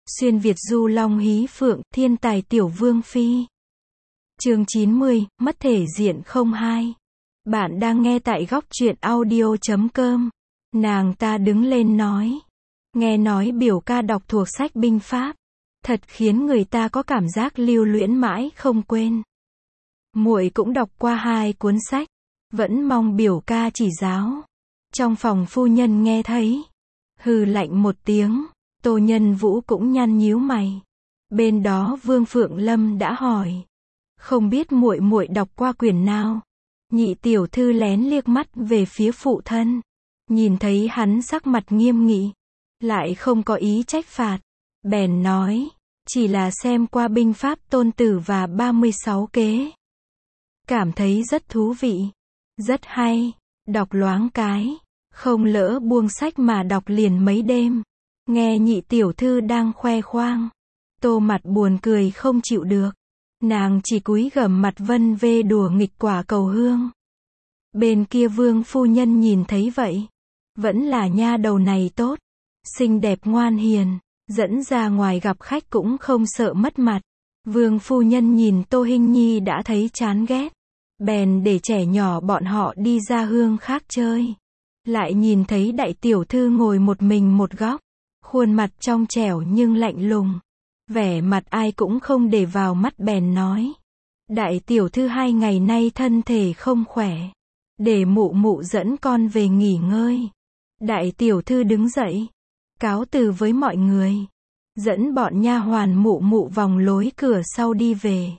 Xuyên Việt du long hí phượng, thiên tài tiểu vương phi. Chương 90, mất thể diện 02. Bạn đang nghe tại góc truyện audio.com. Nàng ta đứng lên nói. Nghe nói biểu ca đọc thuộc sách binh pháp. Thật khiến người ta có cảm giác lưu luyến mãi không quên. Muội cũng đọc qua 2 cuốn sách. Vẫn mong biểu ca chỉ giáo. Trong phòng phu nhân nghe thấy. Hừ lạnh một tiếng. Tô Nhân Vũ cũng nhăn nhíu mày. Bên đó Vương Phượng Lâm đã hỏi. Không biết muội muội đọc qua quyển nào? Nhị tiểu thư lén liếc mắt về phía phụ thân. Nhìn thấy hắn sắc mặt nghiêm nghị. Lại không có ý trách phạt. Bèn nói. Chỉ là xem qua binh pháp Tôn Tử và 36 kế. Cảm thấy rất thú vị. Rất hay. Đọc loáng cái. Không lỡ buông sách mà đọc liền mấy đêm. Nghe nhị tiểu thư đang khoe khoang. Tô mặt buồn cười không chịu được. Nàng chỉ cúi gằm mặt vân vê đùa nghịch quả cầu hương. Bên kia Vương phu nhân nhìn thấy vậy. Vẫn là nha đầu này tốt. Xinh đẹp ngoan hiền. Dẫn ra ngoài gặp khách cũng không sợ mất mặt. Vương phu nhân nhìn Tô Hinh Nhi đã thấy chán ghét. Bèn để trẻ nhỏ bọn họ đi ra hương khác chơi. Lại nhìn thấy đại tiểu thư ngồi một mình một góc. Khuôn mặt trong trẻo nhưng lạnh lùng. Vẻ mặt ai cũng không để vào mắt bèn nói. Đại tiểu thư 2 ngày nay thân thể không khỏe. Để mụ mụ dẫn con về nghỉ ngơi. Đại tiểu thư đứng dậy. Cáo từ với mọi người. Dẫn bọn nha hoàn mụ mụ vòng lối cửa sau đi về.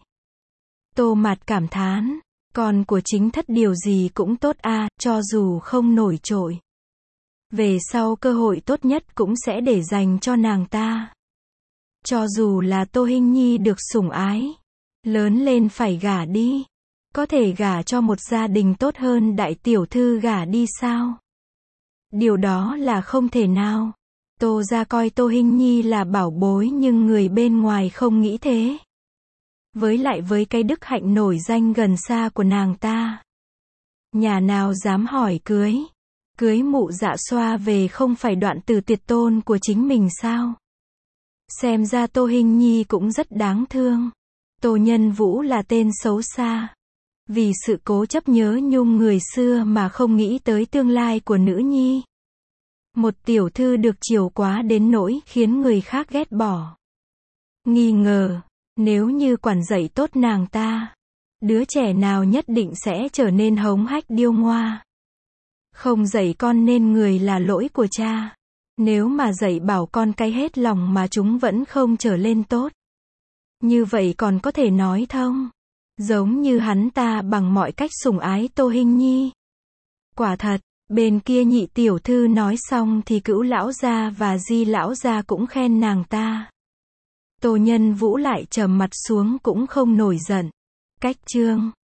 Tô Mạt cảm thán. Con của chính thất điều gì cũng tốt a, cho dù không nổi trội. Về sau cơ hội tốt nhất cũng sẽ để dành cho nàng ta. Cho dù là Tô Hinh Nhi được sủng ái. Lớn lên phải gả đi. Có thể gả cho một gia đình tốt hơn đại tiểu thư gả đi sao? Điều đó là không thể nào. Tô gia coi Tô Hinh Nhi là bảo bối nhưng người bên ngoài không nghĩ thế. Với lại với cái đức hạnh nổi danh gần xa của nàng ta. Nhà nào dám hỏi cưới. Cưới mụ Dạ Xoa về không phải đoạn tử tuyệt tôn của chính mình sao? Xem ra Tô Hinh Nhi cũng rất đáng thương. Tô Nhân Vũ là tên xấu xa. Vì sự cố chấp nhớ nhung người xưa mà không nghĩ tới tương lai của nữ nhi. Một tiểu thư được chiều quá đến nỗi khiến người khác ghét bỏ. Nghi ngờ, nếu như quản dạy tốt nàng ta, đứa trẻ nào nhất định sẽ trở nên hống hách điêu ngoa. Không dạy con nên người là lỗi của cha. Nếu mà dạy bảo con cái hết lòng mà chúng vẫn không trở lên tốt. Như vậy còn có thể nói thông. Giống như hắn ta bằng mọi cách sủng ái Tô Hinh Nhi. Quả thật, bên kia nhị tiểu thư nói xong thì Cữu lão gia và Di lão gia cũng khen nàng ta. Tô Nhân Vũ lại trầm mặt xuống cũng không nổi giận. Cách chương